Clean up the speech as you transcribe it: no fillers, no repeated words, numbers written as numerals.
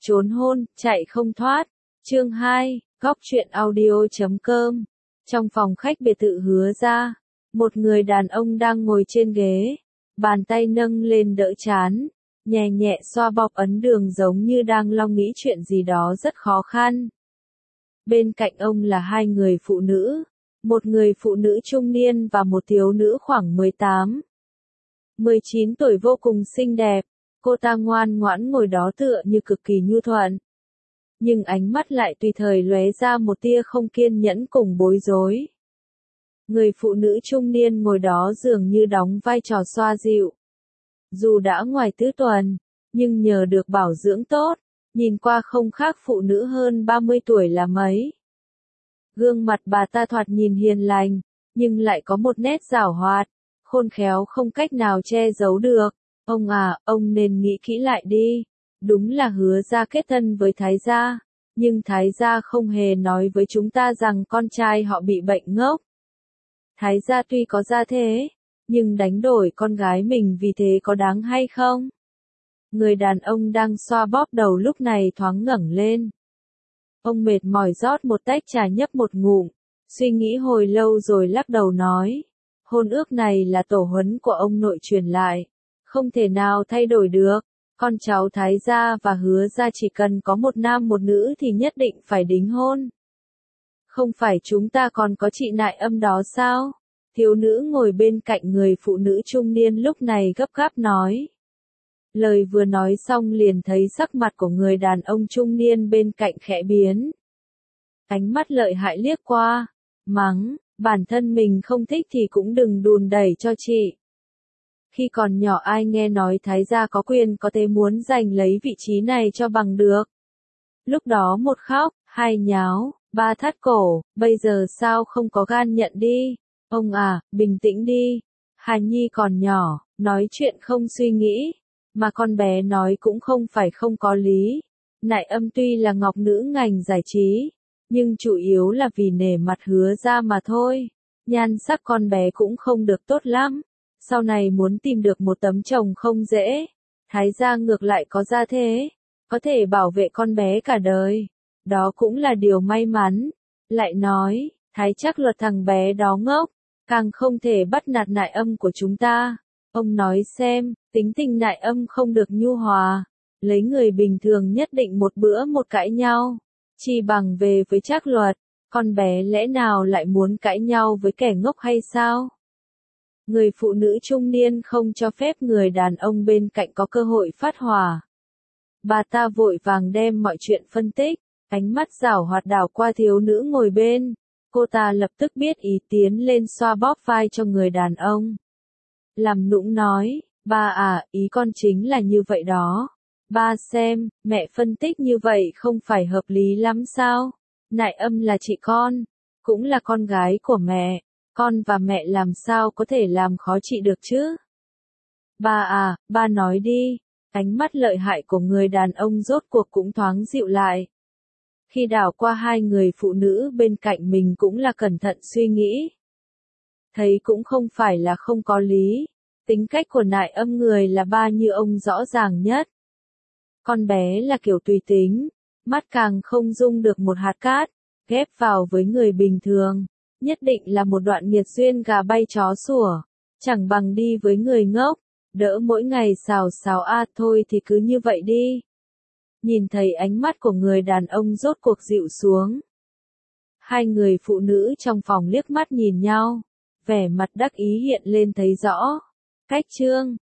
Trốn hôn, chạy không thoát. Chương 2, góc truyện audio.com. Trong phòng khách biệt thự Hứa Gia, một người đàn ông đang ngồi trên ghế, bàn tay nâng lên đỡ trán, nhẹ nhẹ xoa bóp ấn đường giống như đang lo nghĩ chuyện gì đó rất khó khăn. Bên cạnh ông là hai người phụ nữ, một người phụ nữ trung niên và một thiếu nữ khoảng 18, 19 tuổi vô cùng xinh đẹp. Cô ta ngoan ngoãn ngồi đó tựa như cực kỳ nhu thuận. Nhưng ánh mắt lại tùy thời lóe ra một tia không kiên nhẫn cùng bối rối. Người phụ nữ trung niên ngồi đó dường như đóng vai trò xoa dịu. Dù đã ngoài tứ tuần, nhưng nhờ được bảo dưỡng tốt, nhìn qua không khác phụ nữ hơn 30 tuổi là mấy. Gương mặt bà ta thoạt nhìn hiền lành, nhưng lại có một nét giảo hoạt, khôn khéo không cách nào che giấu được. Ông à, ông nên nghĩ kỹ lại đi. Đúng là Hứa Gia kết thân với Thái Gia, nhưng Thái Gia không hề nói với chúng ta rằng con trai họ bị bệnh ngốc. Thái Gia tuy có gia thế, nhưng đánh đổi con gái mình vì thế có đáng hay không? Người đàn ông đang xoa bóp đầu lúc này thoáng ngẩng lên. Ông mệt mỏi rót một tách trà nhấp một ngụm, suy nghĩ hồi lâu rồi lắc đầu nói. Hôn ước này là tổ huấn của ông nội truyền lại, không thể nào thay đổi được. Con cháu Thái Gia và Hứa Gia chỉ cần có một nam một nữ thì nhất định phải đính hôn. Không phải chúng ta còn có chị Nại Âm đó sao? Thiếu nữ ngồi bên cạnh người phụ nữ trung niên lúc này gấp gáp nói. Lời vừa nói xong liền thấy sắc mặt của người đàn ông trung niên bên cạnh khẽ biến. Ánh mắt lợi hại liếc qua, mắng, bản thân mình không thích thì cũng đừng đùn đẩy cho chị. Khi còn nhỏ ai nghe nói Thái Gia có quyền có thể muốn giành lấy vị trí này cho bằng được. Lúc đó một khóc, hai nháo, ba thắt cổ, bây giờ sao không có gan nhận đi? Ông à, bình tĩnh đi. Hà Nhi còn nhỏ, nói chuyện không suy nghĩ. Mà con bé nói cũng không phải không có lý. Nại Âm tuy là ngọc nữ ngành giải trí, nhưng chủ yếu là vì nể mặt Hứa Gia mà thôi. Nhan sắc con bé cũng không được tốt lắm. Sau này muốn tìm được một tấm chồng không dễ. Thái Gia ngược lại có gia thế, có thể bảo vệ con bé cả đời. Đó cũng là điều may mắn. Lại nói, Thái chắc luật thằng bé đó ngốc, càng không thể bắt nạt Nại Âm của chúng ta. Ông nói xem, tính tình Nại Âm không được nhu hòa, lấy người bình thường nhất định một bữa một cãi nhau. Chi bằng về với Trác Luật, con bé lẽ nào lại muốn cãi nhau với kẻ ngốc hay sao? Người phụ nữ trung niên không cho phép người đàn ông bên cạnh có cơ hội phát hỏa. Bà ta vội vàng đem mọi chuyện phân tích, ánh mắt giảo hoạt đảo qua thiếu nữ ngồi bên. Cô ta lập tức biết ý tiến lên xoa bóp vai cho người đàn ông. Làm nũng nói, ba à, ý con chính là như vậy đó. Ba xem, mẹ phân tích như vậy không phải hợp lý lắm sao? Nại Âm là chị con, cũng là con gái của mẹ. Con và mẹ làm sao có thể làm khó chị được chứ? Ba à, ba nói đi. Ánh mắt lợi hại của người đàn ông rốt cuộc cũng thoáng dịu lại. Khi đảo qua hai người phụ nữ bên cạnh mình cũng là cẩn thận suy nghĩ. Thấy cũng không phải là không có lý. Tính cách của Nại Âm người là ba như ông rõ ràng nhất. Con bé là kiểu tùy tính, mắt càng không dung được một hạt cát, ghép vào với người bình thường. Nhất định là một đoạn nghiệt duyên gà bay chó sủa, chẳng bằng đi với người ngốc, đỡ mỗi ngày xào xào thôi thì cứ như vậy đi. Nhìn thấy ánh mắt của người đàn ông rốt cuộc dịu xuống. Hai người phụ nữ trong phòng liếc mắt nhìn nhau, vẻ mặt đắc ý hiện lên thấy rõ. Cách chương